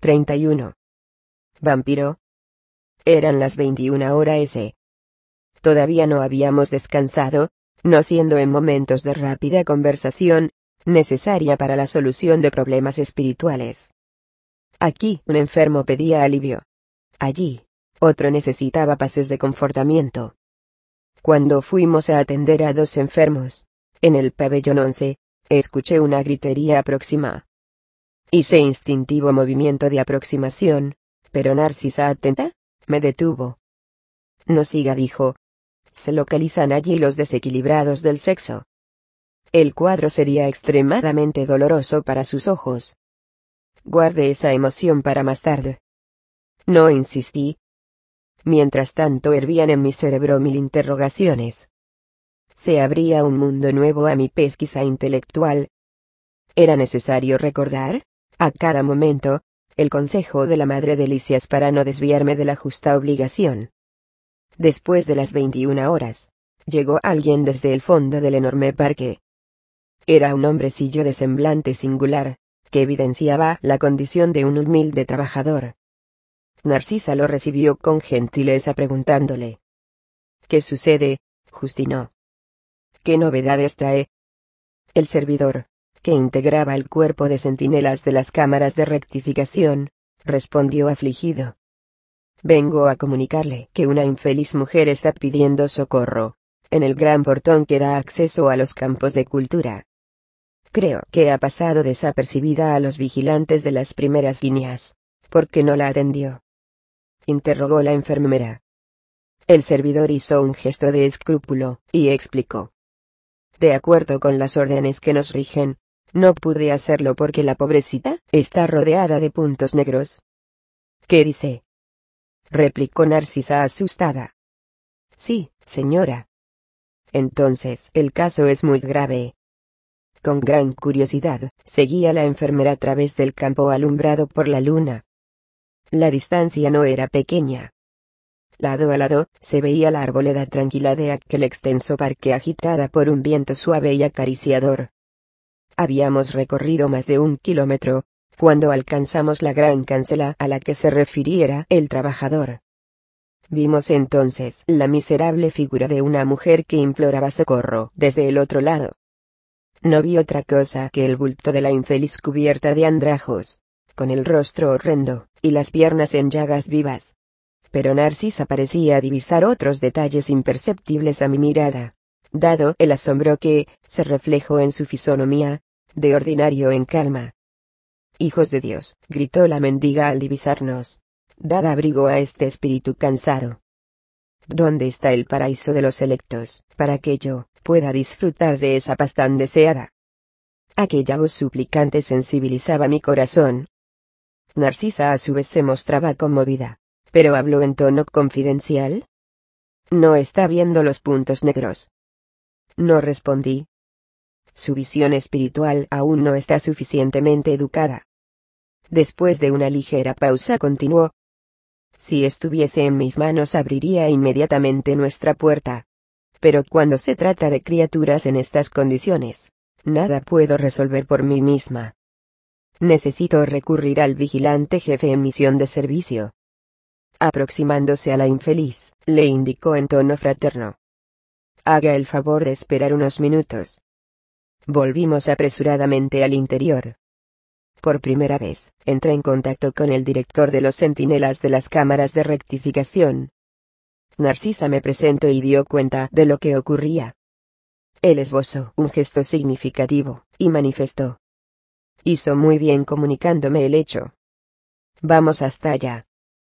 31. Vampiro. Eran las 21 horas. Todavía no habíamos descansado, no siendo en momentos de rápida conversación, necesaria para la solución de problemas espirituales. Aquí un enfermo pedía alivio. Allí, otro necesitaba pases de confortamiento. Cuando fuimos a atender a 2 enfermos, en el pabellón 11, escuché una gritería próxima. Hice instintivo movimiento de aproximación, pero Narcisa, atenta, me detuvo. No siga, dijo. Se localizan allí los desequilibrados del sexo. El cuadro sería extremadamente doloroso para sus ojos. Guarde esa emoción para más tarde. No insistí. Mientras tanto hervían en mi cerebro 1000 interrogaciones. Se abría un mundo nuevo a mi pesquisa intelectual. Era necesario recordar, a cada momento, el consejo de la madre de Lisias para no desviarme de la justa obligación. Después de las 21 horas, llegó alguien desde el fondo del enorme parque. Era un hombrecillo de semblante singular, que evidenciaba la condición de un humilde trabajador. Narcisa lo recibió con gentileza preguntándole: ¿Qué sucede, Justino? ¿Qué novedades trae? El servidor, que integraba el cuerpo de centinelas de las cámaras de rectificación, respondió afligido. Vengo a comunicarle que una infeliz mujer está pidiendo socorro, en el gran portón que da acceso a los campos de cultura. Creo que ha pasado desapercibida a los vigilantes de las primeras líneas. ¿Por qué no la atendió?, interrogó la enfermera. El servidor hizo un gesto de escrúpulo, y explicó. De acuerdo con las órdenes que nos rigen, no pude hacerlo porque la pobrecita está rodeada de puntos negros. ¿Qué dice?, replicó Narcisa asustada. Sí, señora. Entonces el caso es muy grave. Con gran curiosidad, seguía la enfermera a través del campo alumbrado por la luna. La distancia no era pequeña. Lado a lado, se veía la arboleda tranquila de aquel extenso parque agitada por un viento suave y acariciador. Habíamos recorrido más de 1 kilómetro, cuando alcanzamos la gran cancela a la que se refiriera el trabajador. Vimos entonces la miserable figura de una mujer que imploraba socorro desde el otro lado. No vi otra cosa que el bulto de la infeliz cubierta de andrajos, con el rostro horrendo, y las piernas en llagas vivas. Pero Narcisa parecía divisar otros detalles imperceptibles a mi mirada, dado el asombro que se reflejó en su fisonomía, de ordinario en calma. Hijos de Dios, gritó la mendiga al divisarnos. Dad abrigo a este espíritu cansado. ¿Dónde está el paraíso de los electos, para que yo pueda disfrutar de esa paz tan deseada? Aquella voz suplicante sensibilizaba mi corazón. Narcisa a su vez se mostraba conmovida, pero habló en tono confidencial. ¿No está viendo los puntos negros? No respondí. Su visión espiritual aún no está suficientemente educada. Después de una ligera pausa continuó. Si estuviese en mis manos abriría inmediatamente nuestra puerta. Pero cuando se trata de criaturas en estas condiciones, nada puedo resolver por mí misma. Necesito recurrir al vigilante jefe en misión de servicio. Aproximándose a la infeliz, le indicó en tono fraterno. Haga el favor de esperar unos minutos. Volvimos apresuradamente al interior. Por primera vez, entré en contacto con el director de los centinelas de las cámaras de rectificación. Narcisa me presentó y dio cuenta de lo que ocurría. Él esbozó un gesto significativo, y manifestó. Hizo muy bien comunicándome el hecho. Vamos hasta allá.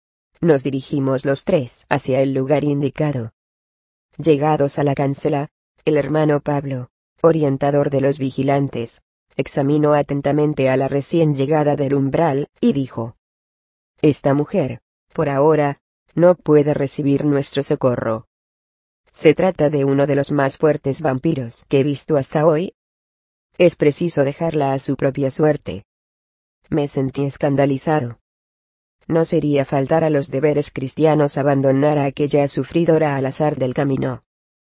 Nos dirigimos los 3 hacia el lugar indicado. Llegados a la cancela, el hermano Pablo, orientador de los vigilantes, examinó atentamente a la recién llegada del umbral, y dijo. Esta mujer, por ahora, no puede recibir nuestro socorro. Se trata de uno de los más fuertes vampiros que he visto hasta hoy. Es preciso dejarla a su propia suerte. Me sentí escandalizado. No sería faltar a los deberes cristianos abandonar a aquella sufridora al azar del camino.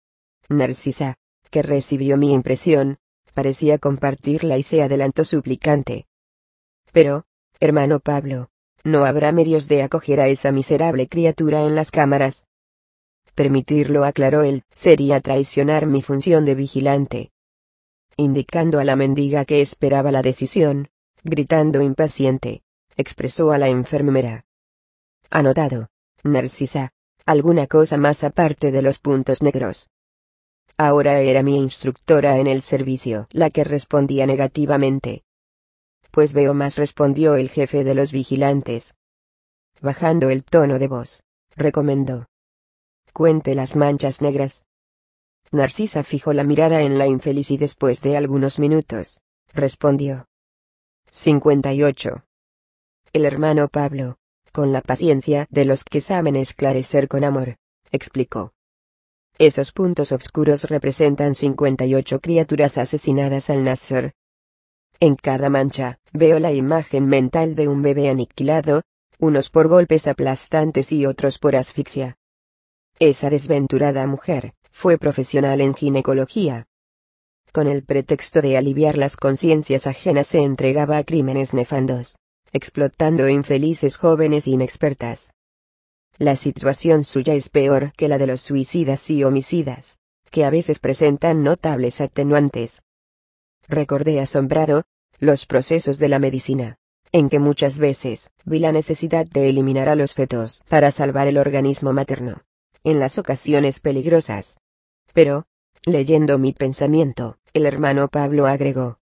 Narcisa, que recibió mi impresión, parecía compartirla y se adelantó suplicante. Pero, hermano Pablo, no habrá medios de acoger a esa miserable criatura en las cámaras. Permitirlo, aclaró él, sería traicionar mi función de vigilante. Indicando a la mendiga que esperaba la decisión, gritando impaciente, expresó a la enfermera. Anotado, Narcisa, alguna cosa más aparte de los puntos negros. Ahora era mi instructora en el servicio la que respondía negativamente. Pues veo más, respondió el jefe de los vigilantes. Bajando el tono de voz, recomendó. Cuente las manchas negras. Narcisa fijó la mirada en la infeliz y después de algunos minutos, respondió. 58. El hermano Pablo, con la paciencia de los que saben esclarecer con amor, explicó. Esos puntos oscuros representan 58 criaturas asesinadas al nacer. En cada mancha, veo la imagen mental de un bebé aniquilado, unos por golpes aplastantes y otros por asfixia. Esa desventurada mujer fue profesional en ginecología. Con el pretexto de aliviar las conciencias ajenas se entregaba a crímenes nefandos, explotando infelices jóvenes inexpertas. La situación suya es peor que la de los suicidas y homicidas, que a veces presentan notables atenuantes. Recordé asombrado los procesos de la medicina, en que muchas veces vi la necesidad de eliminar a los fetos para salvar el organismo materno, en las ocasiones peligrosas. Pero, leyendo mi pensamiento, el hermano Pablo agregó.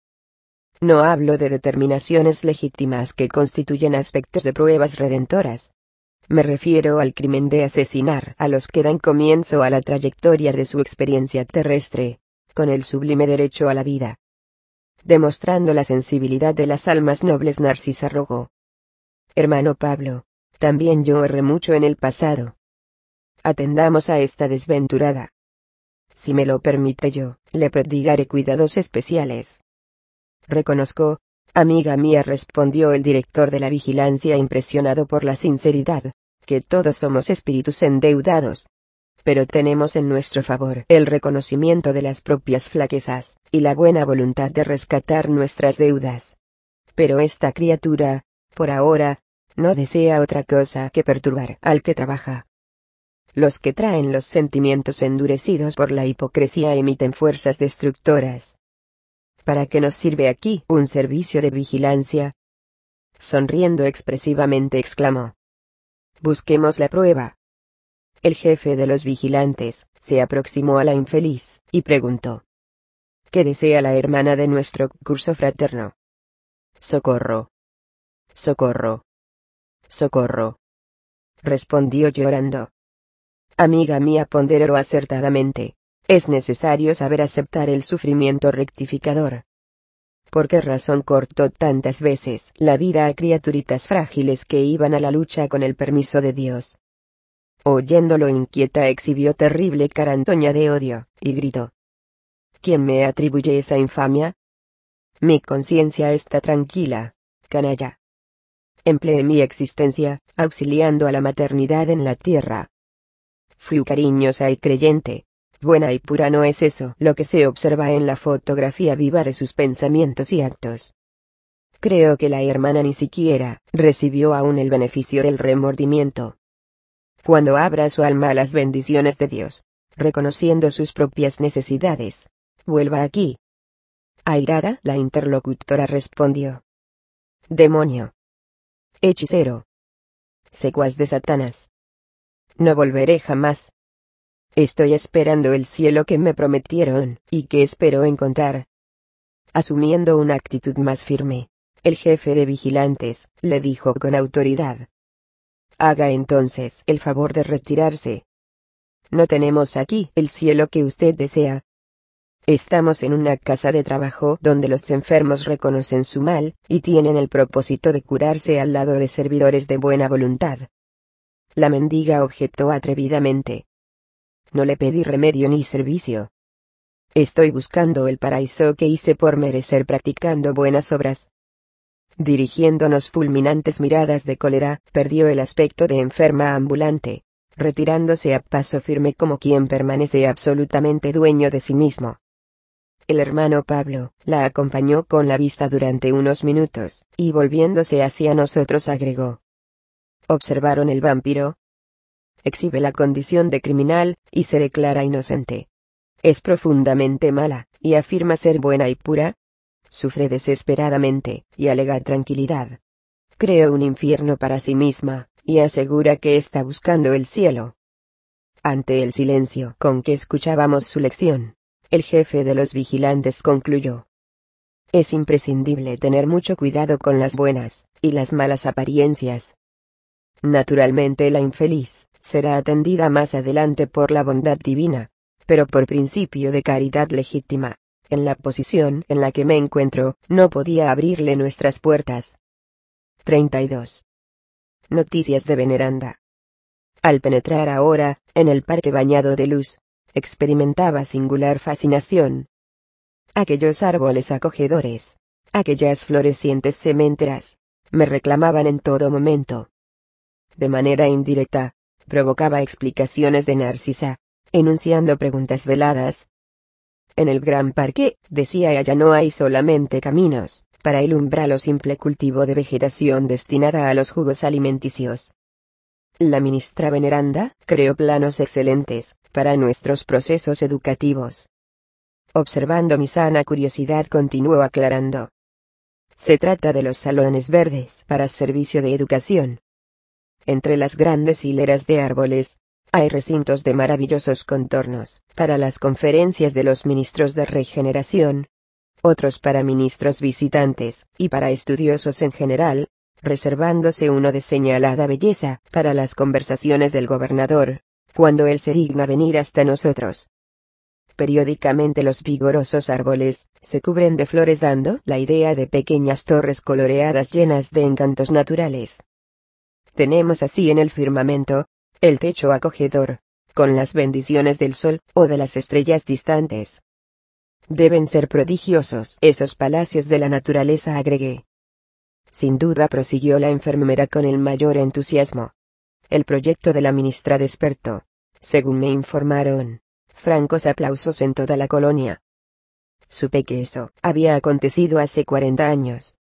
No hablo de determinaciones legítimas que constituyen aspectos de pruebas redentoras. Me refiero al crimen de asesinar a los que dan comienzo a la trayectoria de su experiencia terrestre, con el sublime derecho a la vida. Demostrando la sensibilidad de las almas nobles, Narcisa rogó. Hermano Pablo, también yo erré mucho en el pasado. Atendamos a esta desventurada. Si me lo permite yo, le prodigaré cuidados especiales. Reconozco, amiga mía, respondió el director de la vigilancia impresionado por la sinceridad, que todos somos espíritus endeudados. Pero tenemos en nuestro favor el reconocimiento de las propias flaquezas, y la buena voluntad de rescatar nuestras deudas. Pero esta criatura, por ahora, no desea otra cosa que perturbar al que trabaja. Los que traen los sentimientos endurecidos por la hipocresía emiten fuerzas destructoras. ¿Para qué nos sirve aquí un servicio de vigilancia? Sonriendo expresivamente exclamó. Busquemos la prueba. El jefe de los vigilantes se aproximó a la infeliz y preguntó. ¿Qué desea la hermana de nuestro curso fraterno? Socorro. Socorro. Socorro. Respondió llorando. Amiga mía, ponderó acertadamente. Es necesario saber aceptar el sufrimiento rectificador. ¿Por qué razón cortó tantas veces la vida a criaturitas frágiles que iban a la lucha con el permiso de Dios? Oyéndolo, inquieta exhibió terrible carantoña de odio, y gritó. ¿Quién me atribuye esa infamia? Mi conciencia está tranquila, canalla. Empleé mi existencia, auxiliando a la maternidad en la tierra. Fui cariñosa y creyente. Buena y pura, no es eso lo que se observa en la fotografía viva de sus pensamientos y actos. Creo que la hermana ni siquiera recibió aún el beneficio del remordimiento. Cuando abra su alma a las bendiciones de Dios, reconociendo sus propias necesidades, vuelva aquí. Airada, la interlocutora respondió. Demonio. Hechicero. Secuaz de Satanás. No volveré jamás. Estoy esperando el cielo que me prometieron, y que espero encontrar. Asumiendo una actitud más firme, el jefe de vigilantes le dijo con autoridad. Haga entonces el favor de retirarse. No tenemos aquí el cielo que usted desea. Estamos en una casa de trabajo donde los enfermos reconocen su mal, y tienen el propósito de curarse al lado de servidores de buena voluntad. La mendiga objetó atrevidamente. No le pedí remedio ni servicio. Estoy buscando el paraíso que hice por merecer practicando buenas obras. Dirigiéndonos fulminantes miradas de cólera, perdió el aspecto de enferma ambulante, retirándose a paso firme como quien permanece absolutamente dueño de sí mismo. El hermano Pablo la acompañó con la vista durante unos minutos, y volviéndose hacia nosotros agregó. Observaron el vampiro. Exhibe la condición de criminal, y se declara inocente. Es profundamente mala, y afirma ser buena y pura. Sufre desesperadamente, y alega tranquilidad. Creó un infierno para sí misma, y asegura que está buscando el cielo. Ante el silencio con que escuchábamos su lección, el jefe de los vigilantes concluyó: es imprescindible tener mucho cuidado con las buenas y las malas apariencias. Naturalmente la infeliz será atendida más adelante por la bondad divina, pero por principio de caridad legítima, en la posición en la que me encuentro, no podía abrirle nuestras puertas. 32. Noticias de Veneranda. Al penetrar ahora, en el parque bañado de luz, experimentaba singular fascinación. Aquellos árboles acogedores, aquellas florecientes sementeras, me reclamaban en todo momento. De manera indirecta, provocaba explicaciones de Narcisa, enunciando preguntas veladas. En el gran parque, decía ella, no hay solamente caminos para el umbral o simple cultivo de vegetación destinada a los jugos alimenticios. La ministra Veneranda creó planos excelentes para nuestros procesos educativos. Observando mi sana curiosidad, continuó aclarando: se trata de los salones verdes para servicio de educación. Entre las grandes hileras de árboles, hay recintos de maravillosos contornos para las conferencias de los ministros de regeneración, otros para ministros visitantes y para estudiosos en general, reservándose uno de señalada belleza para las conversaciones del gobernador, cuando él se digna venir hasta nosotros. Periódicamente los vigorosos árboles se cubren de flores, dando la idea de pequeñas torres coloreadas llenas de encantos naturales. Tenemos así en el firmamento el techo acogedor, con las bendiciones del sol o de las estrellas distantes. Deben ser prodigiosos esos palacios de la naturaleza, agregué. Sin duda, prosiguió la enfermera con el mayor entusiasmo. El proyecto de la ministra despertó, según me informaron, francos aplausos en toda la colonia. Supe que eso había acontecido hace 40 años.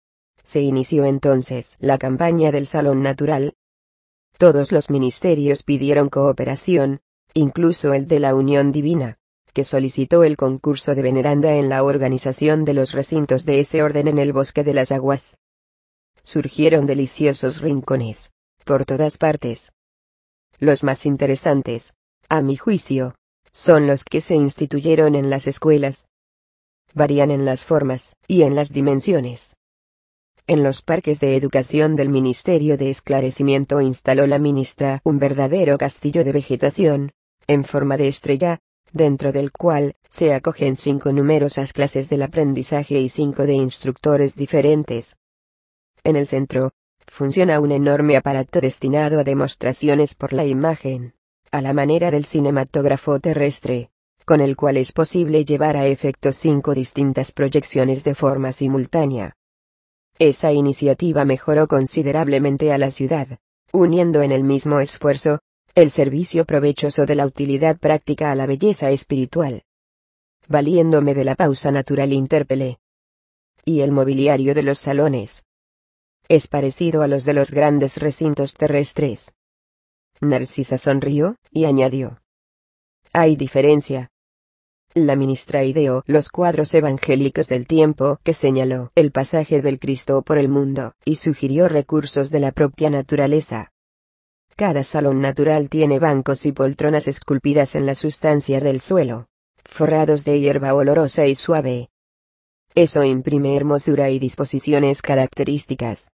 Se inició entonces la campaña del Salón Natural. Todos los ministerios pidieron cooperación, incluso el de la Unión Divina, que solicitó el concurso de Veneranda en la organización de los recintos de ese orden en el Bosque de las Aguas. Surgieron deliciosos rincones, por todas partes. Los más interesantes, a mi juicio, son los que se instituyeron en las escuelas. Varían en las formas y en las dimensiones. En los parques de educación del Ministerio de Esclarecimiento instaló la ministra un verdadero castillo de vegetación, en forma de estrella, dentro del cual se acogen 5 numerosas clases del aprendizaje y 5 de instructores diferentes. En el centro, funciona un enorme aparato destinado a demostraciones por la imagen, a la manera del cinematógrafo terrestre, con el cual es posible llevar a efecto 5 distintas proyecciones de forma simultánea. Esa iniciativa mejoró considerablemente a la ciudad, uniendo en el mismo esfuerzo el servicio provechoso de la utilidad práctica a la belleza espiritual. Valiéndome de la pausa natural, interpelé: ¿y el mobiliario de los salones? ¿Es parecido a los de los grandes recintos terrestres? Narcisa sonrió, y añadió: hay diferencia. La ministra ideó los cuadros evangélicos del tiempo que señaló el pasaje del Cristo por el mundo, y sugirió recursos de la propia naturaleza. Cada salón natural tiene bancos y poltronas esculpidas en la sustancia del suelo, forrados de hierba olorosa y suave. Eso imprime hermosura y disposiciones características.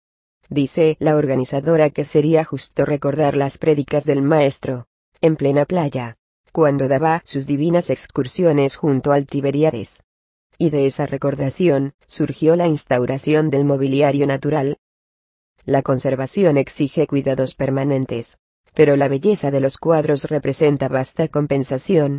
Dice la organizadora que sería justo recordar las prédicas del maestro, en plena playa, cuando daba sus divinas excursiones junto al Tiberíades. Y de esa recordación surgió la instauración del mobiliario natural. La conservación exige cuidados permanentes, pero la belleza de los cuadros representa vasta compensación.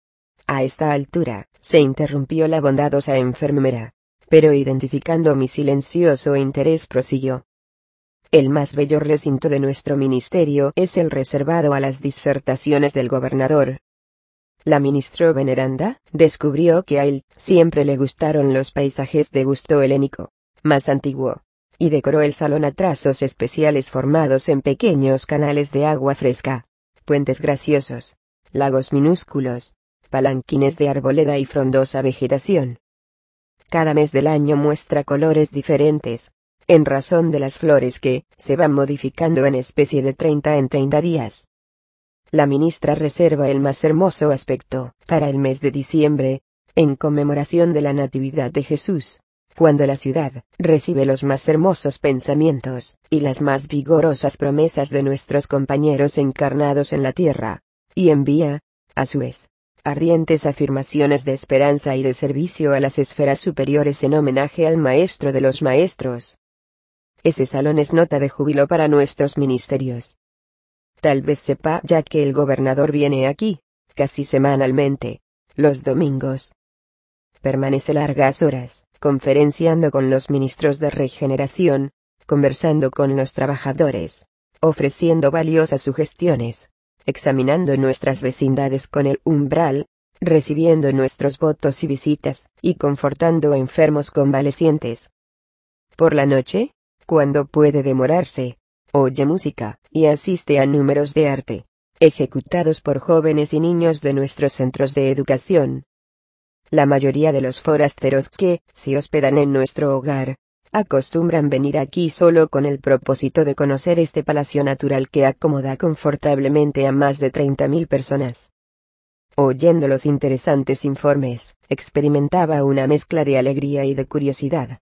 A esta altura, se interrumpió la bondadosa enfermera, pero identificando mi silencioso interés, prosiguió: el más bello recinto de nuestro ministerio es el reservado a las disertaciones del gobernador. La ministra Veneranda descubrió que a él siempre le gustaron los paisajes de gusto helénico, más antiguo, y decoró el salón a trazos especiales formados en pequeños canales de agua fresca, puentes graciosos, lagos minúsculos, palanquines de arboleda y frondosa vegetación. Cada mes del año muestra colores diferentes, en razón de las flores que se van modificando en especie de 30 en 30 días. La ministra reserva el más hermoso aspecto para el mes de diciembre, en conmemoración de la Natividad de Jesús, cuando la ciudad recibe los más hermosos pensamientos y las más vigorosas promesas de nuestros compañeros encarnados en la tierra, y envía, a su vez, ardientes afirmaciones de esperanza y de servicio a las esferas superiores en homenaje al Maestro de los Maestros. Ese salón es nota de júbilo para nuestros ministerios. Tal vez sepa ya que el gobernador viene aquí, casi semanalmente, los domingos. Permanece largas horas, conferenciando con los ministros de regeneración, conversando con los trabajadores, ofreciendo valiosas sugestiones, examinando nuestras vecindades con el umbral, recibiendo nuestros votos y visitas, y confortando a enfermos convalecientes. Por la noche, cuando puede demorarse, oye música, y asiste a números de arte, ejecutados por jóvenes y niños de nuestros centros de educación. La mayoría de los forasteros que se hospedan en nuestro hogar, acostumbran venir aquí solo con el propósito de conocer este palacio natural que acomoda confortablemente a más de 30.000 personas. Oyendo los interesantes informes, experimentaba una mezcla de alegría y de curiosidad.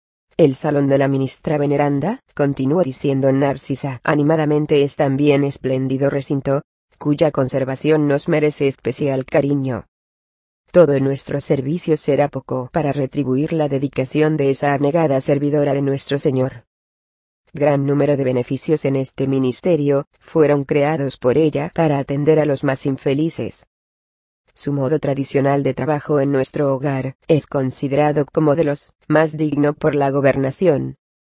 El salón de la ministra veneranda, continuó diciendo Narcisa animadamente, es también espléndido recinto, cuya conservación nos merece especial cariño. Todo nuestro servicio será poco para retribuir la dedicación de esa abnegada servidora de nuestro Señor. Gran número de beneficios en este ministerio fueron creados por ella para atender a los más infelices. Su modo tradicional de trabajo en nuestro hogar es considerado como de los más digno por la gobernación.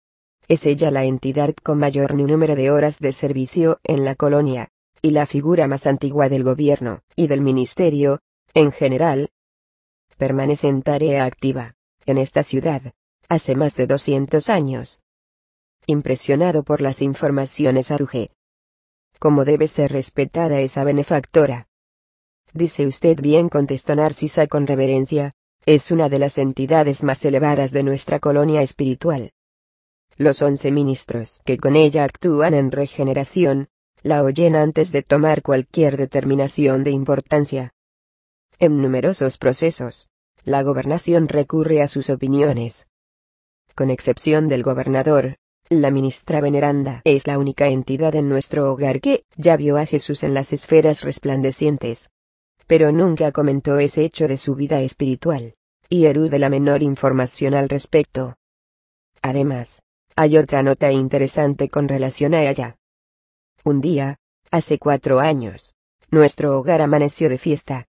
Es ella la entidad con mayor número de horas de servicio en la colonia, y la figura más antigua del gobierno y del ministerio, en general. Permanece en tarea activa, en esta ciudad, hace más de 200 años. Impresionado por las informaciones aduje. ¿Cómo debe ser respetada esa benefactora? Dice usted bien, contestó Narcisa con reverencia, es una de las entidades más elevadas de nuestra colonia espiritual. Los 11 ministros que con ella actúan en regeneración, la oyen antes de tomar cualquier determinación de importancia. En numerosos procesos, la gobernación recurre a sus opiniones. Con excepción del gobernador, la ministra veneranda es la única entidad en nuestro hogar que ya vio a Jesús en las esferas resplandecientes. Pero nunca comentó ese hecho de su vida espiritual, y erude la menor información al respecto. Además, hay otra nota interesante con relación a ella. Un día, hace 4 años, nuestro hogar amaneció de fiesta.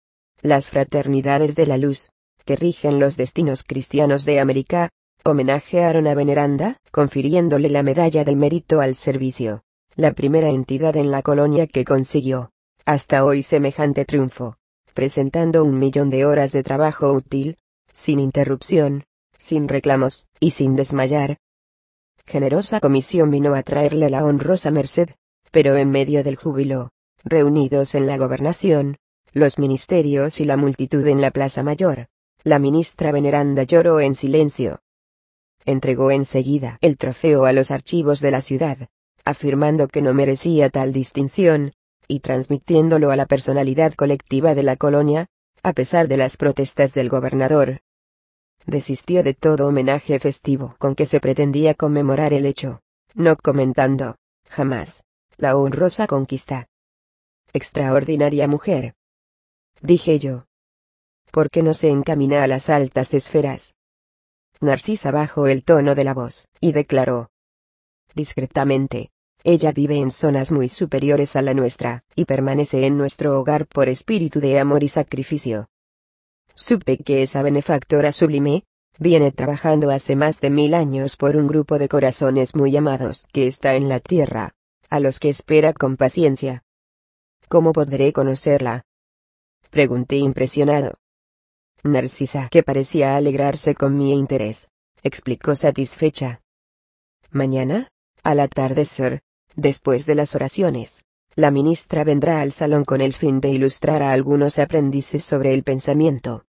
Las fraternidades de la luz, que rigen los destinos cristianos de América, homenajearon a Veneranda, confiriéndole la medalla del mérito al servicio, la primera entidad en la colonia que consiguió, hasta hoy, semejante triunfo, presentando 1 millón de horas de trabajo útil, sin interrupción, sin reclamos, y sin desmayar. Generosa comisión vino a traerle la honrosa merced, pero en medio del júbilo, reunidos en la gobernación, los ministerios y la multitud en la plaza mayor, la ministra veneranda lloró en silencio. Entregó enseguida el trofeo a los archivos de la ciudad, afirmando que no merecía tal distinción, y transmitiéndolo a la personalidad colectiva de la colonia, a pesar de las protestas del gobernador. Desistió de todo homenaje festivo con que se pretendía conmemorar el hecho, no comentando, jamás, la honrosa conquista. Extraordinaria mujer, dije yo. ¿Por qué no se encamina a las altas esferas? Narcisa bajó el tono de la voz, y declaró discretamente, ella vive en zonas muy superiores a la nuestra, y permanece en nuestro hogar por espíritu de amor y sacrificio. Supe que esa benefactora sublime viene trabajando hace más de 1000 años por un grupo de corazones muy amados que está en la tierra, a los que espera con paciencia. ¿Cómo podré conocerla?, pregunté impresionado. Narcisa, que parecía alegrarse con mi interés, explicó satisfecha. Mañana, al atardecer, después de las oraciones, la ministra vendrá al salón con el fin de ilustrar a algunos aprendices sobre el pensamiento.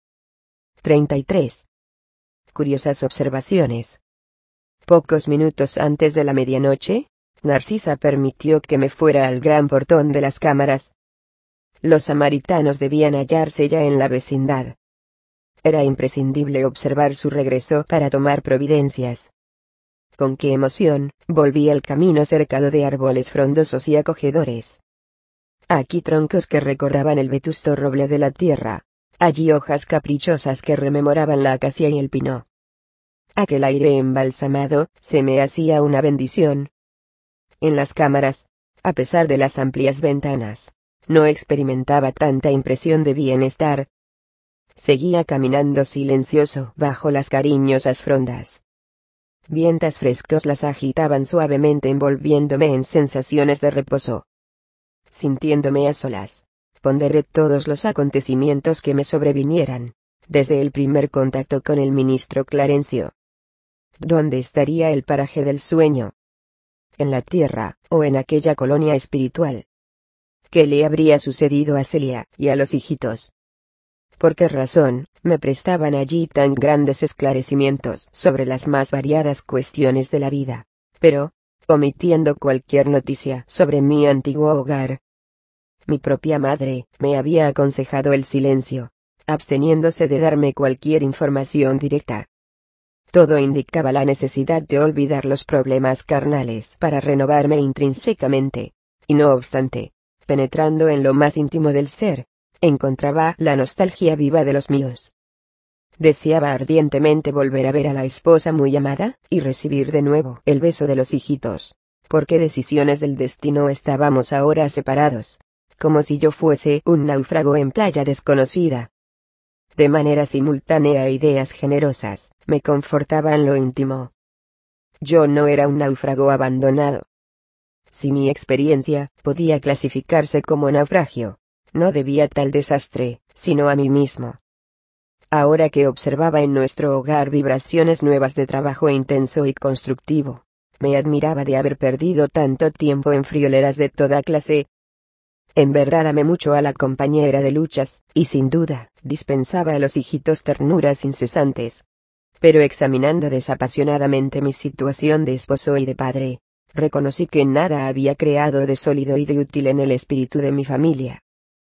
33. Curiosas observaciones. Pocos minutos antes de la medianoche, Narcisa permitió que me fuera al gran portón de las cámaras. Los samaritanos debían hallarse ya en la vecindad. Era imprescindible observar su regreso para tomar providencias. Con qué emoción, volví al camino cercado de árboles frondosos y acogedores. Aquí troncos que recordaban el vetusto roble de la tierra, allí hojas caprichosas que rememoraban la acacia y el pino. Aquel aire embalsamado, se me hacía una bendición. En las cámaras, a pesar de las amplias ventanas, no experimentaba tanta impresión de bienestar. Seguía caminando silencioso bajo las cariñosas frondas. Vientos frescos las agitaban suavemente envolviéndome en sensaciones de reposo. Sintiéndome a solas, ponderé todos los acontecimientos que me sobrevinieran, desde el primer contacto con el ministro Clarencio. ¿Dónde estaría el paraje del sueño? ¿En la tierra, o en aquella colonia espiritual? ¿Qué le habría sucedido a Celia y a los hijitos? ¿Por qué razón me prestaban allí tan grandes esclarecimientos sobre las más variadas cuestiones de la vida, pero, omitiendo cualquier noticia sobre mi antiguo hogar? Mi propia madre me había aconsejado el silencio, absteniéndose de darme cualquier información directa. Todo indicaba la necesidad de olvidar los problemas carnales para renovarme intrínsecamente, y no obstante, penetrando en lo más íntimo del ser, encontraba la nostalgia viva de los míos. Deseaba ardientemente volver a ver a la esposa muy amada, y recibir de nuevo el beso de los hijitos. ¿Por qué decisiones del destino estábamos ahora separados? Como si yo fuese un náufrago en playa desconocida. De manera simultánea ideas generosas me confortaban lo íntimo. Yo no era un náufrago abandonado. Si mi experiencia podía clasificarse como naufragio, no debía tal desastre, sino a mí mismo. Ahora que observaba en nuestro hogar vibraciones nuevas de trabajo intenso y constructivo, me admiraba de haber perdido tanto tiempo en frioleras de toda clase. En verdad amé mucho a la compañera de luchas, y sin duda, dispensaba a los hijitos ternuras incesantes. Pero examinando desapasionadamente mi situación de esposo y de padre, reconocí que nada había creado de sólido y de útil en el espíritu de mi familia.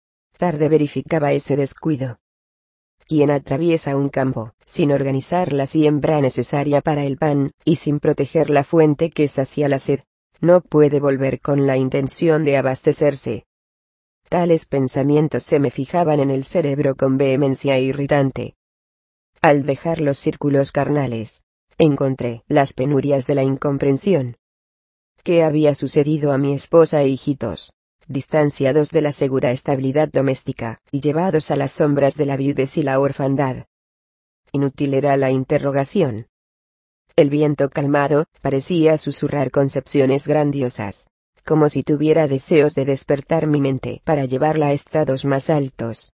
Tarde verificaba ese descuido. Quien atraviesa un campo, sin organizar la siembra necesaria para el pan, y sin proteger la fuente que sacia la sed, no puede volver con la intención de abastecerse. Tales pensamientos se me fijaban en el cerebro con vehemencia irritante. Al dejar los círculos carnales, encontré las penurias de la incomprensión. ¿Qué había sucedido a mi esposa e hijitos, distanciados de la segura estabilidad doméstica, y llevados a las sombras de la viudez y la orfandad? Inútil era la interrogación. El viento calmado parecía susurrar concepciones grandiosas, como si tuviera deseos de despertar mi mente para llevarla a estados más altos.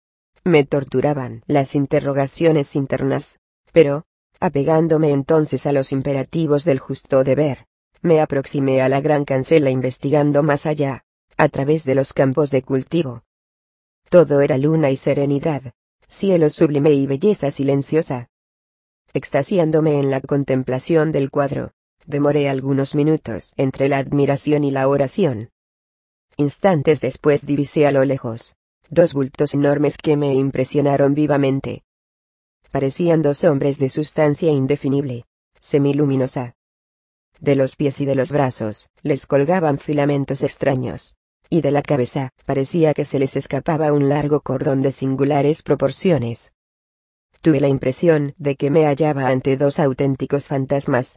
Me torturaban las interrogaciones internas, pero, apegándome entonces a los imperativos del justo deber, me aproximé a la gran cancela investigando más allá, a través de los campos de cultivo. Todo era luna y serenidad, cielo sublime y belleza silenciosa. Extasiándome en la contemplación del cuadro, demoré algunos minutos entre la admiración y la oración. Instantes después divisé a lo lejos dos bultos enormes que me impresionaron vivamente. Parecían dos hombres de sustancia indefinible, semiluminosa. De los pies y de los brazos les colgaban filamentos extraños, y de la cabeza parecía que se les escapaba un largo cordón de singulares proporciones. Tuve la impresión de que me hallaba ante dos auténticos fantasmas.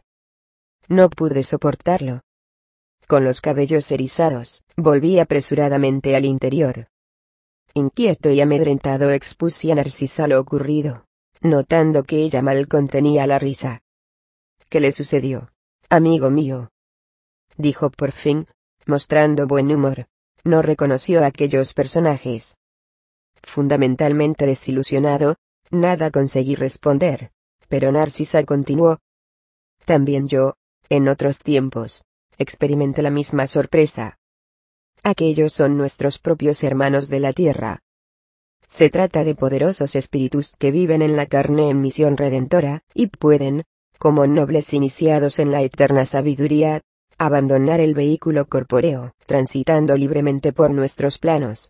No pude soportarlo. Con los cabellos erizados, volví apresuradamente al interior. Inquieto y amedrentado expuse a Narcisa lo ocurrido, notando que ella mal contenía la risa. ¿Qué le sucedió, amigo mío?, dijo por fin, mostrando buen humor. No reconoció a aquellos personajes. Fundamentalmente desilusionado, nada conseguí responder, pero Narcisa continuó. También yo, En otros tiempos, experimenté la misma sorpresa. Aquellos son nuestros propios hermanos de la tierra. Se trata de poderosos espíritus que viven en la carne en misión redentora, y pueden, como nobles iniciados en la eterna sabiduría, abandonar el vehículo corpóreo, transitando libremente por nuestros planos.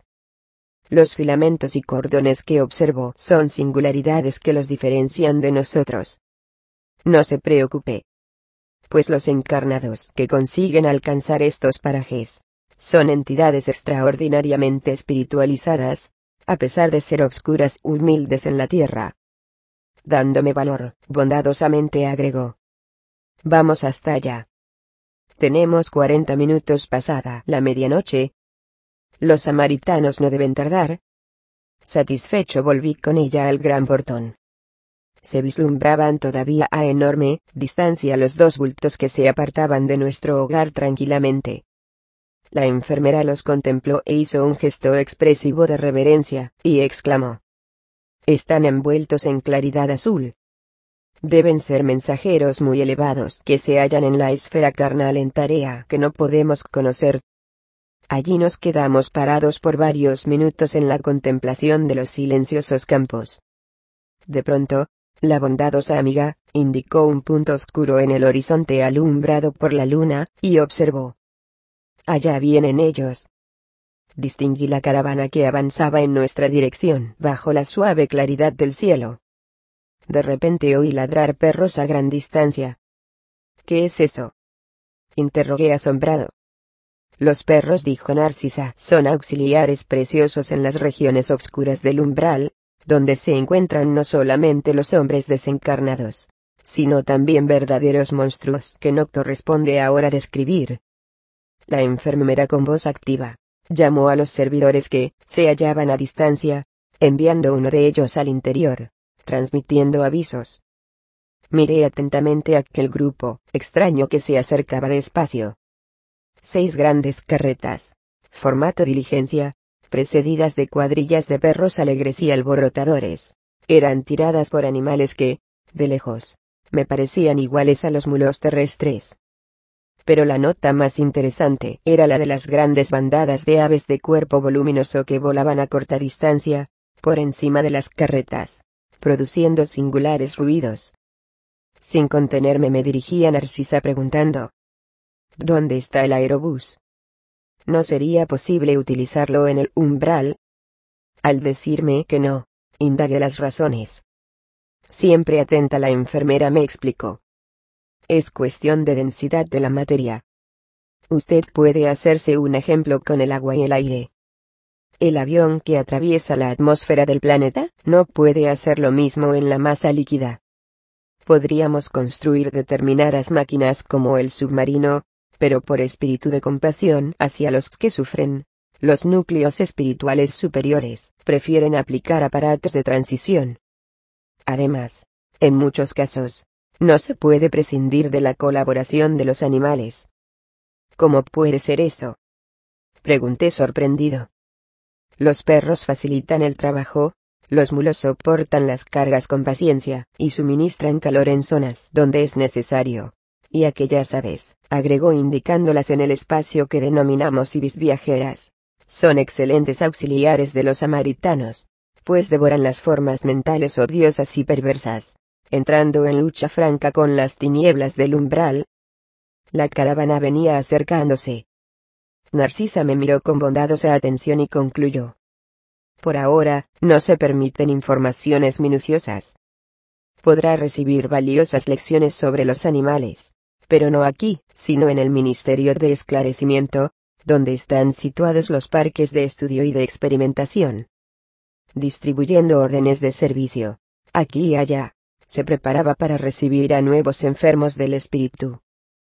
Los filamentos y cordones que observo son singularidades que los diferencian de nosotros. No se preocupe, pues los encarnados que consiguen alcanzar estos parajes son entidades extraordinariamente espiritualizadas, a pesar de ser obscuras y humildes en la tierra. Dándome valor, bondadosamente agregó: vamos hasta allá. Tenemos 40 minutos pasada la medianoche. Los samaritanos no deben tardar. Satisfecho volví con ella al gran portón. Se vislumbraban todavía a enorme distancia los dos bultos que se apartaban de nuestro hogar tranquilamente. La enfermera los contempló e hizo un gesto expresivo de reverencia, y exclamó: están envueltos en claridad azul. Deben ser mensajeros muy elevados que se hallan en la esfera carnal en tarea que no podemos conocer. Allí nos quedamos parados por varios minutos en la contemplación de los silenciosos campos. De pronto, la bondadosa amiga indicó un punto oscuro en el horizonte alumbrado por la luna, y observó: allá vienen ellos. Distinguí la caravana que avanzaba en nuestra dirección bajo la suave claridad del cielo. De repente oí ladrar perros a gran distancia. ¿Qué es eso?, interrogué asombrado. Los perros, dijo Narcisa, son auxiliares preciosos en las regiones obscuras del umbral, donde se encuentran no solamente los hombres desencarnados, sino también verdaderos monstruos que no corresponde ahora describir. La enfermera, con voz activa, llamó a los servidores que se hallaban a distancia, enviando uno de ellos al interior, transmitiendo avisos. Miré atentamente a aquel grupo extraño que se acercaba despacio. 6 grandes carretas, formato diligencia, precedidas de cuadrillas de perros alegres y alborotadores, eran tiradas por animales que, de lejos, me parecían iguales a los mulos terrestres. Pero la nota más interesante era la de las grandes bandadas de aves de cuerpo voluminoso que volaban a corta distancia, por encima de las carretas, produciendo singulares ruidos. Sin contenerme me dirigí a Narcisa preguntando: ¿dónde está el aerobús? ¿No sería posible utilizarlo en el umbral? Al decirme que no, indagué las razones. Siempre atenta, la enfermera me explicó: es cuestión de densidad de la materia. Usted puede hacerse un ejemplo con el agua y el aire. El avión que atraviesa la atmósfera del planeta no puede hacer lo mismo en la masa líquida. Podríamos construir determinadas máquinas como el submarino, pero por espíritu de compasión hacia los que sufren, los núcleos espirituales superiores prefieren aplicar aparatos de transición. Además, en muchos casos, no se puede prescindir de la colaboración de los animales. ¿Cómo puede ser eso?, pregunté sorprendido. Los perros facilitan el trabajo, los mulos soportan las cargas con paciencia, y suministran calor en zonas donde es necesario. Y aquellas aves, agregó indicándolas en el espacio que denominamos ibis viajeras, son excelentes auxiliares de los samaritanos, pues devoran las formas mentales odiosas y perversas, entrando en lucha franca con las tinieblas del umbral. La caravana venía acercándose. Narcisa me miró con bondadosa atención y concluyó: por ahora, no se permiten informaciones minuciosas. Podrá recibir valiosas lecciones sobre los animales, pero no aquí, sino en el Ministerio de Esclarecimiento, donde están situados los parques de estudio y de experimentación. Distribuyendo órdenes de servicio, aquí y allá, se preparaba para recibir a nuevos enfermos del espíritu.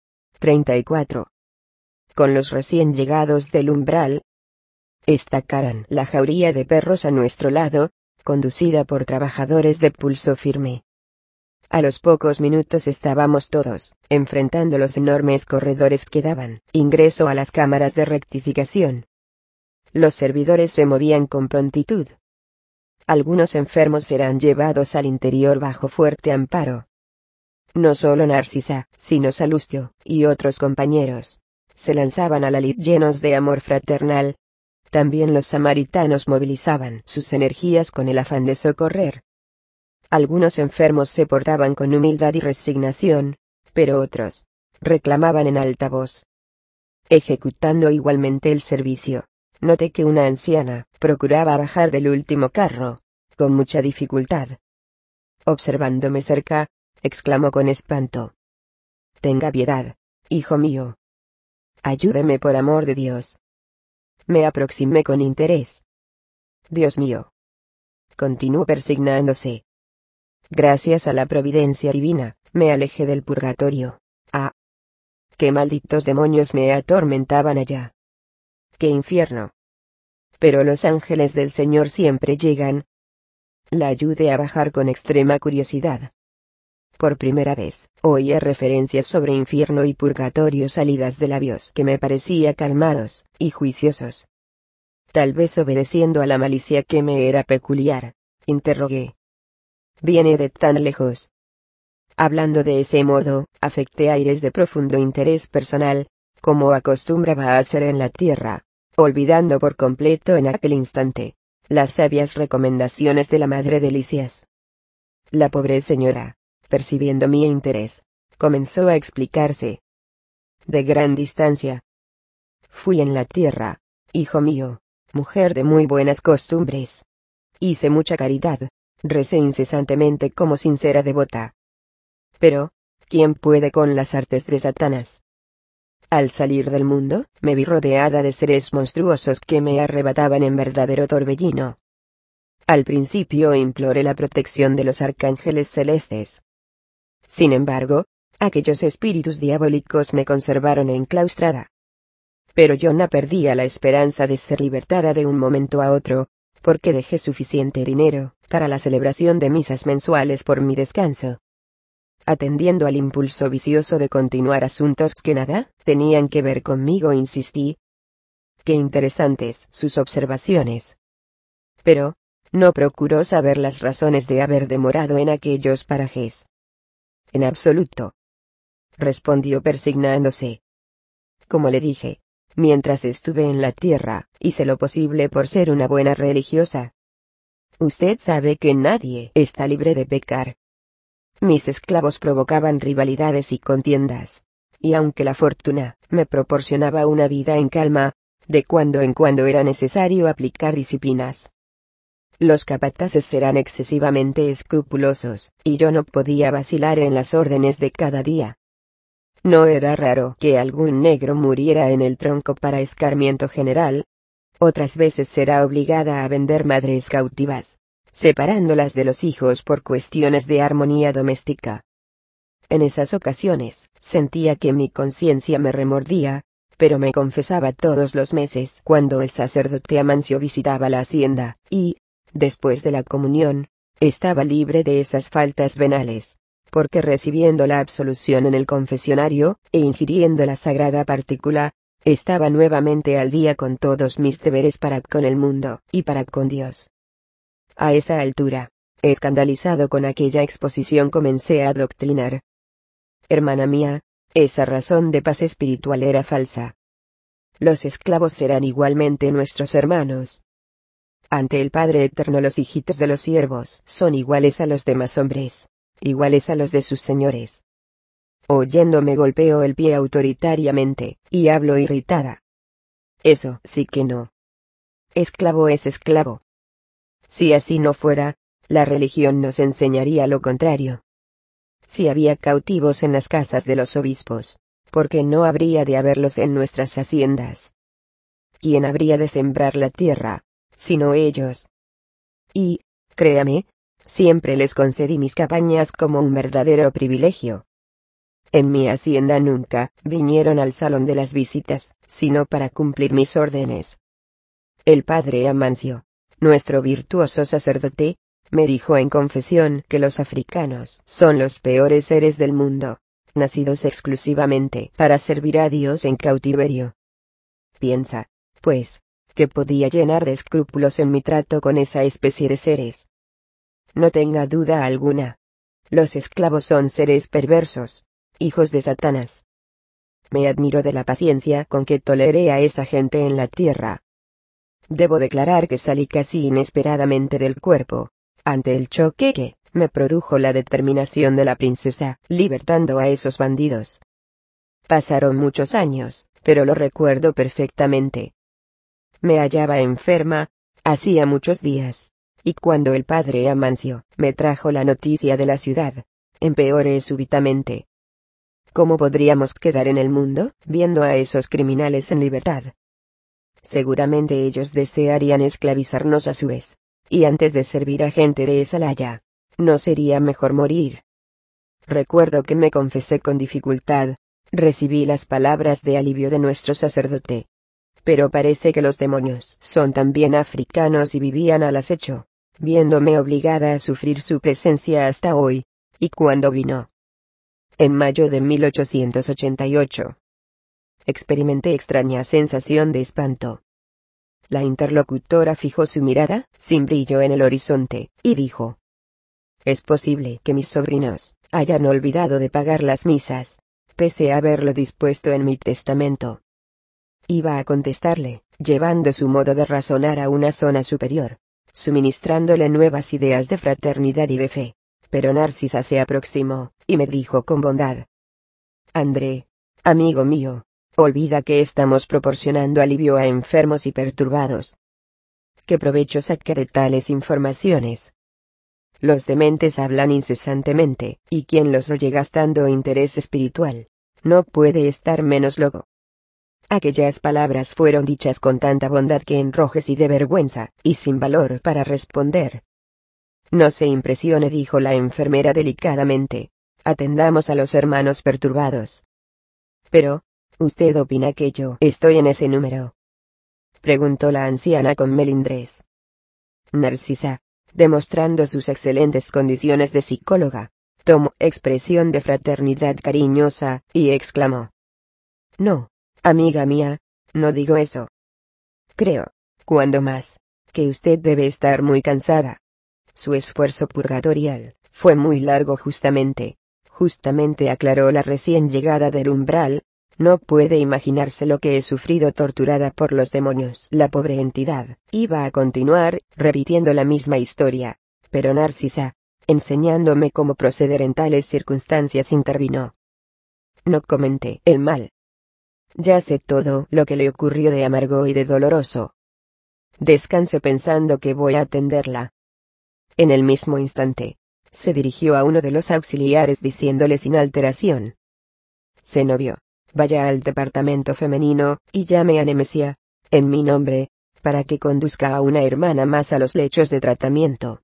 34. Con los recién llegados del umbral, estacaran la jauría de perros a nuestro lado, conducida por trabajadores de pulso firme. A los pocos minutos estábamos todos enfrentando los enormes corredores que daban ingreso a las cámaras de rectificación. Los servidores se movían con prontitud. Algunos enfermos eran llevados al interior bajo fuerte amparo. No solo Narcisa, sino Salustio, y otros compañeros, se lanzaban a la lid llenos de amor fraternal. También los samaritanos movilizaban sus energías con el afán de socorrer. Algunos enfermos se portaban con humildad y resignación, pero otros reclamaban en alta voz. Ejecutando igualmente el servicio, noté que una anciana procuraba bajar del último carro, con mucha dificultad. Observándome cerca, exclamó con espanto: «Tenga piedad, hijo mío. Ayúdeme por amor de Dios». Me aproximé con interés. «Dios mío», continuó persignándose. «Gracias a la providencia divina, me alejé del purgatorio. Ah, qué malditos demonios me atormentaban allá. ¡Qué infierno! Pero los ángeles del Señor siempre llegan». La ayudé a bajar con extrema curiosidad. Por primera vez, oía referencias sobre infierno y purgatorio salidas de labios que me parecía calmados y juiciosos. Tal vez obedeciendo a la malicia que me era peculiar, interrogué: «¿Viene de tan lejos?». Hablando de ese modo, afecté aires de profundo interés personal, como acostumbraba a hacer en la tierra, olvidando por completo en aquel instante las sabias recomendaciones de la madre de Lisias. La pobre señora, percibiendo mi interés, comenzó a explicarse. «De gran distancia fui en la tierra, hijo mío, mujer de muy buenas costumbres. Hice mucha caridad, recé incesantemente como sincera devota. Pero, ¿quién puede con las artes de Satanás? Al salir del mundo, me vi rodeada de seres monstruosos que me arrebataban en verdadero torbellino. Al principio imploré la protección de los arcángeles celestes. Sin embargo, aquellos espíritus diabólicos me conservaron enclaustrada. Pero yo no perdía la esperanza de ser libertada de un momento a otro, porque dejé suficiente dinero para la celebración de misas mensuales por mi descanso. Atendiendo al impulso vicioso de continuar asuntos que nada tenían que ver conmigo, insistí. «Qué interesantes sus observaciones. Pero, ¿no procuró saber las razones de haber demorado en aquellos parajes?». «En absoluto», respondió persignándose. «Como le dije, mientras estuve en la tierra, hice lo posible por ser una buena religiosa. Usted sabe que nadie está libre de pecar. Mis esclavos provocaban rivalidades y contiendas, y aunque la fortuna me proporcionaba una vida en calma, de cuando en cuando era necesario aplicar disciplinas. Los capataces eran excesivamente escrupulosos, y yo no podía vacilar en las órdenes de cada día. No era raro que algún negro muriera en el tronco para escarmiento general. Otras veces era obligada a vender madres cautivas, separándolas de los hijos por cuestiones de armonía doméstica. En esas ocasiones, sentía que mi conciencia me remordía, pero me confesaba todos los meses cuando el sacerdote Amancio visitaba la hacienda, y, después de la comunión, estaba libre de esas faltas venales, porque recibiendo la absolución en el confesionario, e ingiriendo la sagrada partícula, estaba nuevamente al día con todos mis deberes para con el mundo, y para con Dios. A esa altura, escandalizado con aquella exposición, comencé a doctrinar. Hermana mía, esa razón de paz espiritual era falsa. Los esclavos serán igualmente nuestros hermanos. Ante el Padre Eterno los hijitos de los siervos son iguales a los demás hombres, iguales a los de sus señores. Oyéndome golpeo el pie autoritariamente, y hablo irritada. Eso sí que no. Esclavo es esclavo. Si así no fuera, la religión nos enseñaría lo contrario. Si había cautivos en las casas de los obispos, ¿por qué no habría de haberlos en nuestras haciendas? ¿Quién habría de sembrar la tierra, sino ellos? Y, créame, siempre les concedí mis cabañas como un verdadero privilegio. En mi hacienda nunca vinieron al salón de las visitas, sino para cumplir mis órdenes. El padre Amancio, nuestro virtuoso sacerdote, me dijo en confesión que los africanos son los peores seres del mundo, nacidos exclusivamente para servir a Dios en cautiverio. Piensa, pues, que podía llenar de escrúpulos en mi trato con esa especie de seres. No tenga duda alguna. Los esclavos son seres perversos, hijos de Satanás. Me admiro de la paciencia con que toleré a esa gente en la tierra. Debo declarar que salí casi inesperadamente del cuerpo, ante el choque que me produjo la determinación de la princesa, libertando a esos bandidos. Pasaron muchos años, pero lo recuerdo perfectamente. Me hallaba enferma, hacía muchos días, y cuando el padre Amancio me trajo la noticia de la ciudad, empeoré súbitamente. ¿Cómo podríamos quedar en el mundo, viendo a esos criminales en libertad? Seguramente ellos desearían esclavizarnos a su vez, y antes de servir a gente de esa laya, ¿no sería mejor morir? Recuerdo que me confesé con dificultad, recibí las palabras de alivio de nuestro sacerdote. Pero parece que los demonios son también africanos y vivían al acecho, viéndome obligada a sufrir su presencia hasta hoy. ¿Y cuándo vino? En mayo de 1888. Experimenté extraña sensación de espanto. La interlocutora fijó su mirada, sin brillo en el horizonte, y dijo: «Es posible que mis sobrinos hayan olvidado de pagar las misas, pese a haberlo dispuesto en mi testamento». Iba a contestarle, llevando su modo de razonar a una zona superior, suministrándole nuevas ideas de fraternidad y de fe, pero Narcisa se aproximó, y me dijo con bondad: «André, amigo mío, olvida que estamos proporcionando alivio a enfermos y perturbados. ¿Qué provecho saca de tales informaciones? Los dementes hablan incesantemente, y quien los oye gastando interés espiritual, no puede estar menos loco». Aquellas palabras fueron dichas con tanta bondad que enrojecí de vergüenza, y sin valor para responder. «No se impresione», dijo la enfermera delicadamente. «Atendamos a los hermanos perturbados». «Pero, ¿usted opina que yo estoy en ese número?», preguntó la anciana con melindres. Narcisa, demostrando sus excelentes condiciones de psicóloga, tomó expresión de fraternidad cariñosa, y exclamó: «No, amiga mía, no digo eso. Creo, cuando más, que usted debe estar muy cansada. Su esfuerzo purgatorial fue muy largo justamente aclaró la recién llegada del umbral. No puede imaginarse lo que he sufrido torturada por los demonios». La pobre entidad iba a continuar, repitiendo la misma historia, pero Narcisa, enseñándome cómo proceder en tales circunstancias, intervino: «No comente el mal. Ya sé todo lo que le ocurrió de amargo y de doloroso. Descanse pensando que voy a atenderla». En el mismo instante, se dirigió a uno de los auxiliares diciéndole sin alteración: «Zenobio, vaya al departamento femenino, y llame a Nemesia, en mi nombre, para que conduzca a una hermana más a los lechos de tratamiento».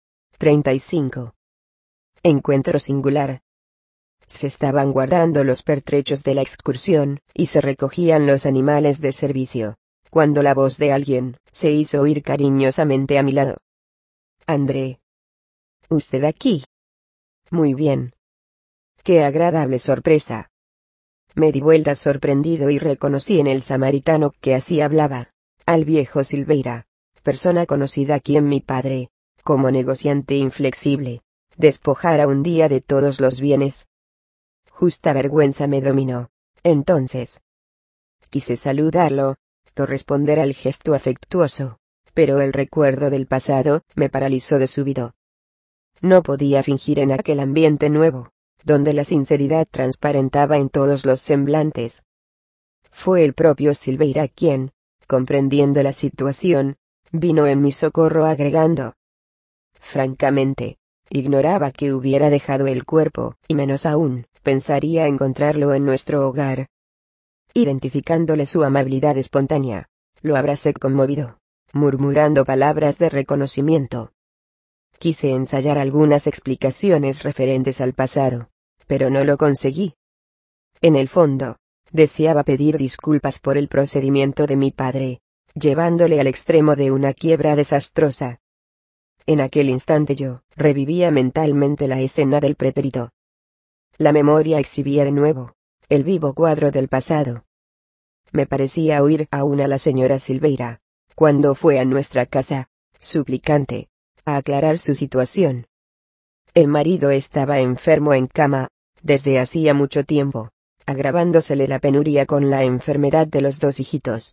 35. Encuentro singular. Se estaban guardando los pertrechos de la excursión, y se recogían los animales de servicio, cuando la voz de alguien se hizo oír cariñosamente a mi lado: «André. ¿Usted aquí? Muy bien. Qué agradable sorpresa». Me di vuelta sorprendido y reconocí en el samaritano que así hablaba al viejo Silveira, persona conocida a quien mi padre, como negociante inflexible, despojara un día de todos los bienes. Justa vergüenza me dominó, entonces. Quise saludarlo, corresponder al gesto afectuoso, pero el recuerdo del pasado me paralizó de súbito. No podía fingir en aquel ambiente nuevo, donde la sinceridad transparentaba en todos los semblantes. Fue el propio Silveira quien, comprendiendo la situación, vino en mi socorro agregando: «Francamente, ignoraba que hubiera dejado el cuerpo, y menos aún, pensaría encontrarlo en nuestro hogar». Identificándole su amabilidad espontánea, lo abracé conmovido, murmurando palabras de reconocimiento. Quise ensayar algunas explicaciones referentes al pasado, pero no lo conseguí. En el fondo, deseaba pedir disculpas por el procedimiento de mi padre, llevándole al extremo de una quiebra desastrosa. En aquel instante yo revivía mentalmente la escena del pretérito. La memoria exhibía de nuevo el vivo cuadro del pasado. Me parecía oír aún a la señora Silveira, cuando fue a nuestra casa, suplicante, a aclarar su situación. El marido estaba enfermo en cama, desde hacía mucho tiempo, agravándosele la penuria con la enfermedad de los dos hijitos.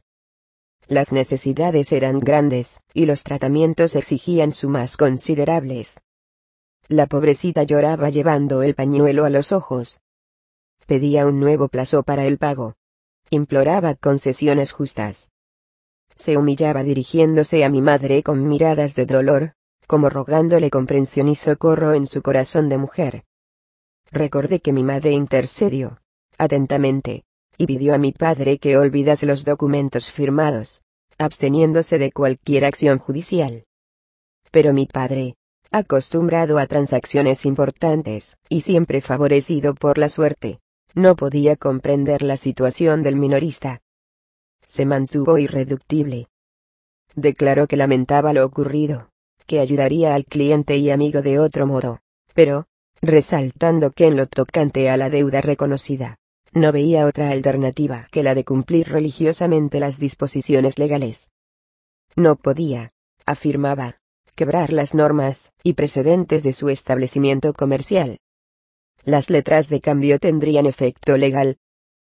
Las necesidades eran grandes, y los tratamientos exigían sumas considerables. La pobrecita lloraba llevando el pañuelo a los ojos. Pedía un nuevo plazo para el pago. Imploraba concesiones justas. Se humillaba dirigiéndose a mi madre con miradas de dolor, como rogándole comprensión y socorro en su corazón de mujer. Recordé que mi madre intercedió, atentamente, y pidió a mi padre que olvidase los documentos firmados, absteniéndose de cualquier acción judicial. Pero mi padre, acostumbrado a transacciones importantes, y siempre favorecido por la suerte, no podía comprender la situación del minorista. Se mantuvo irreductible. Declaró que lamentaba lo ocurrido, que ayudaría al cliente y amigo de otro modo, pero, resaltando que en lo tocante a la deuda reconocida, no veía otra alternativa que la de cumplir religiosamente las disposiciones legales. No podía, afirmaba, quebrar las normas y precedentes de su establecimiento comercial. Las letras de cambio tendrían efecto legal.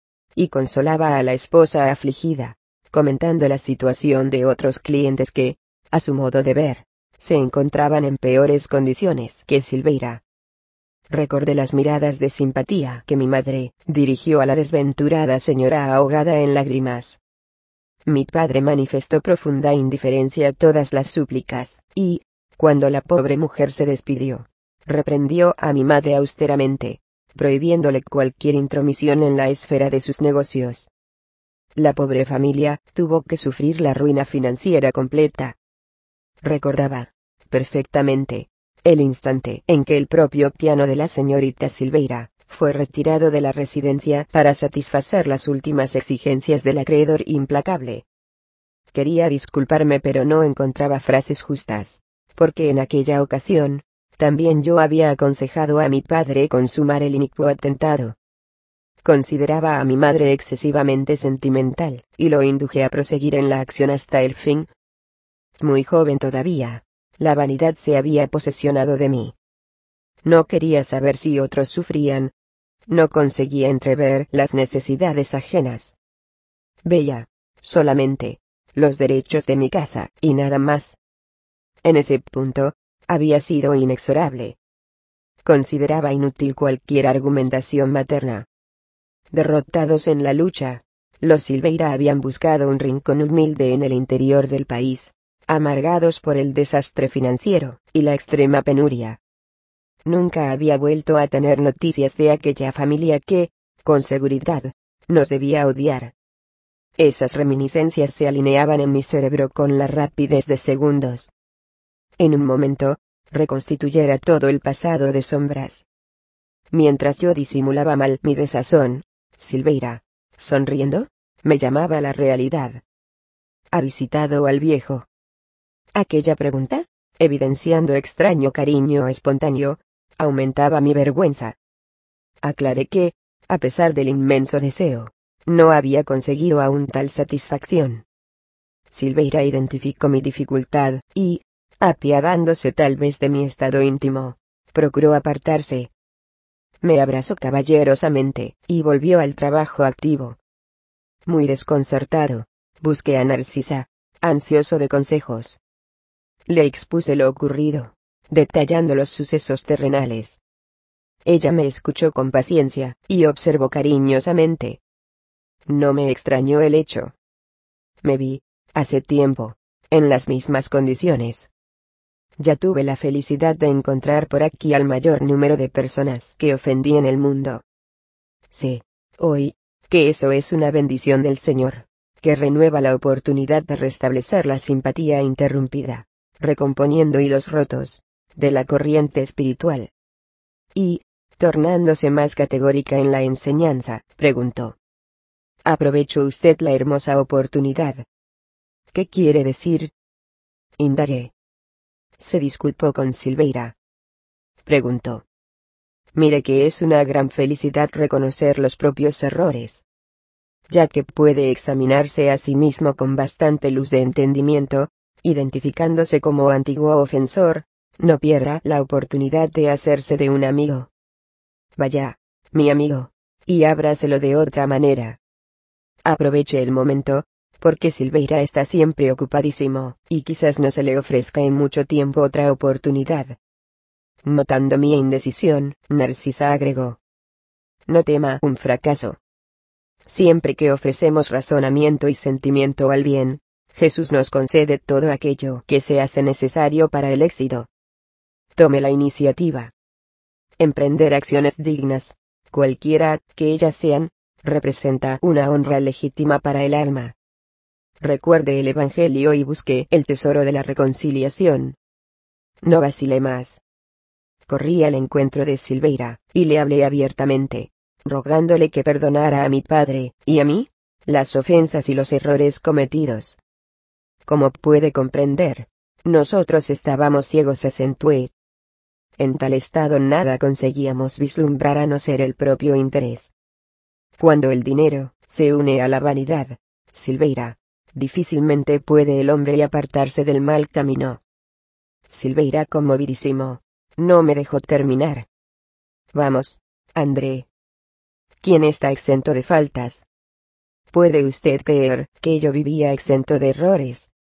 Y consolaba a la esposa afligida, comentando la situación de otros clientes que, a su modo de ver, se encontraban en peores condiciones que Silveira. Recordé las miradas de simpatía que mi madre dirigió a la desventurada señora ahogada en lágrimas. Mi padre manifestó profunda indiferencia a todas las súplicas, y, cuando la pobre mujer se despidió, reprendió a mi madre austeramente, prohibiéndole cualquier intromisión en la esfera de sus negocios. La pobre familia tuvo que sufrir la ruina financiera completa. Recordaba, perfectamente, el instante en que el propio piano de la señorita Silveira fue retirado de la residencia para satisfacer las últimas exigencias del acreedor implacable. Quería disculparme pero no encontraba frases justas, porque en aquella ocasión, también yo había aconsejado a mi padre consumar el inicuo atentado. Consideraba a mi madre excesivamente sentimental, y lo induje a proseguir en la acción hasta el fin. Muy joven todavía, la vanidad se había posesionado de mí. No quería saber si otros sufrían. No conseguía entrever las necesidades ajenas. Veía, solamente, los derechos de mi casa, y nada más. En ese punto, había sido inexorable. Consideraba inútil cualquier argumentación materna. Derrotados en la lucha, los Silveira habían buscado un rincón humilde en el interior del país, amargados por el desastre financiero y la extrema penuria. Nunca había vuelto a tener noticias de aquella familia que, con seguridad, nos debía odiar. Esas reminiscencias se alineaban en mi cerebro con la rapidez de segundos. En un momento, reconstituyera todo el pasado de sombras. Mientras yo disimulaba mal mi desazón, Silveira, sonriendo, me llamaba a la realidad. ¿Ha visitado al viejo? Aquella pregunta, evidenciando extraño cariño espontáneo, aumentaba mi vergüenza. Aclaré que, a pesar del inmenso deseo, no había conseguido aún tal satisfacción. Silveira identificó mi dificultad, y, apiadándose tal vez de mi estado íntimo, procuró apartarse. Me abrazó caballerosamente, y volvió al trabajo activo. Muy desconcertado, busqué a Narcisa, ansioso de consejos. Le expuse lo ocurrido, detallando los sucesos terrenales. Ella me escuchó con paciencia, y observó cariñosamente. No me extrañó el hecho. Me vi, hace tiempo, en las mismas condiciones. Ya tuve la felicidad de encontrar por aquí al mayor número de personas que ofendí en el mundo. Sé, hoy, que eso es una bendición del Señor, que renueva la oportunidad de restablecer la simpatía interrumpida, recomponiendo hilos rotos, de la corriente espiritual. Y, tornándose más categórica en la enseñanza, preguntó: ¿aprovechó usted la hermosa oportunidad? ¿Qué quiere decir? Indagué. Se disculpó con Silveira. Preguntó: mire que es una gran felicidad reconocer los propios errores, ya que puede examinarse a sí mismo con bastante luz de entendimiento, identificándose como antiguo ofensor, No pierda la oportunidad de hacerse de un amigo. Vaya, mi amigo, y ábraselo de otra manera. Aproveche el momento, porque Silveira está siempre ocupadísimo, y quizás no se le ofrezca en mucho tiempo otra oportunidad. Notando mi indecisión, Narcisa agregó: no tema un fracaso. Siempre que ofrecemos razonamiento y sentimiento al bien, Jesús nos concede todo aquello que se hace necesario para el éxito. Tome la iniciativa. Emprender acciones dignas, cualquiera que ellas sean, representa una honra legítima para el alma. Recuerde el Evangelio y busque el tesoro de la reconciliación. No vacile más. Corrí al encuentro de Silveira, y le hablé abiertamente, rogándole que perdonara a mi padre, y a mí, las ofensas y los errores cometidos. Como puede comprender, nosotros estábamos ciegos, acentué. En tal estado nada conseguíamos vislumbrar a no ser el propio interés. Cuando el dinero se une a la vanidad, Silveira, difícilmente puede el hombre apartarse del mal camino. Silveira, conmovidísimo, no me dejó terminar. Vamos, André. ¿Quién está exento de faltas? ¿Puede usted creer que yo vivía exento de errores?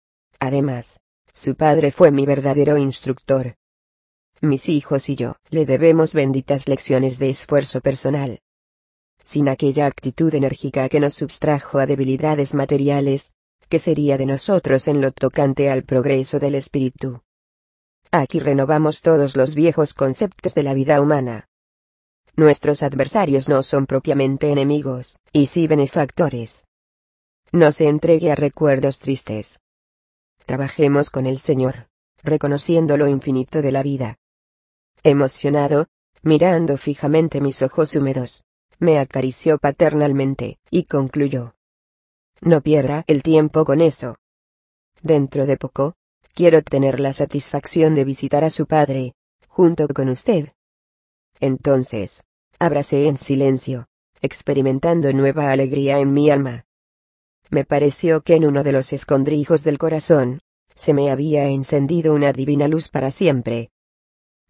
Además, su padre fue mi verdadero instructor. Mis hijos y yo le debemos benditas lecciones de esfuerzo personal. Sin aquella actitud enérgica que nos subtrajo a debilidades materiales, ¿qué sería de nosotros en lo tocante al progreso del espíritu? Aquí renovamos todos los viejos conceptos de la vida humana. Nuestros adversarios no son propiamente enemigos, y sí benefactores. No se entregue a recuerdos tristes. Trabajemos con el Señor, reconociendo lo infinito de la vida. Emocionado, mirando fijamente mis ojos húmedos, me acarició paternalmente, y concluyó: no pierda el tiempo con eso. Dentro de poco, quiero tener la satisfacción de visitar a su padre, junto con usted. Entonces, abracé en silencio, experimentando nueva alegría en mi alma. Me pareció que en uno de los escondrijos del corazón, se me había encendido una divina luz para siempre.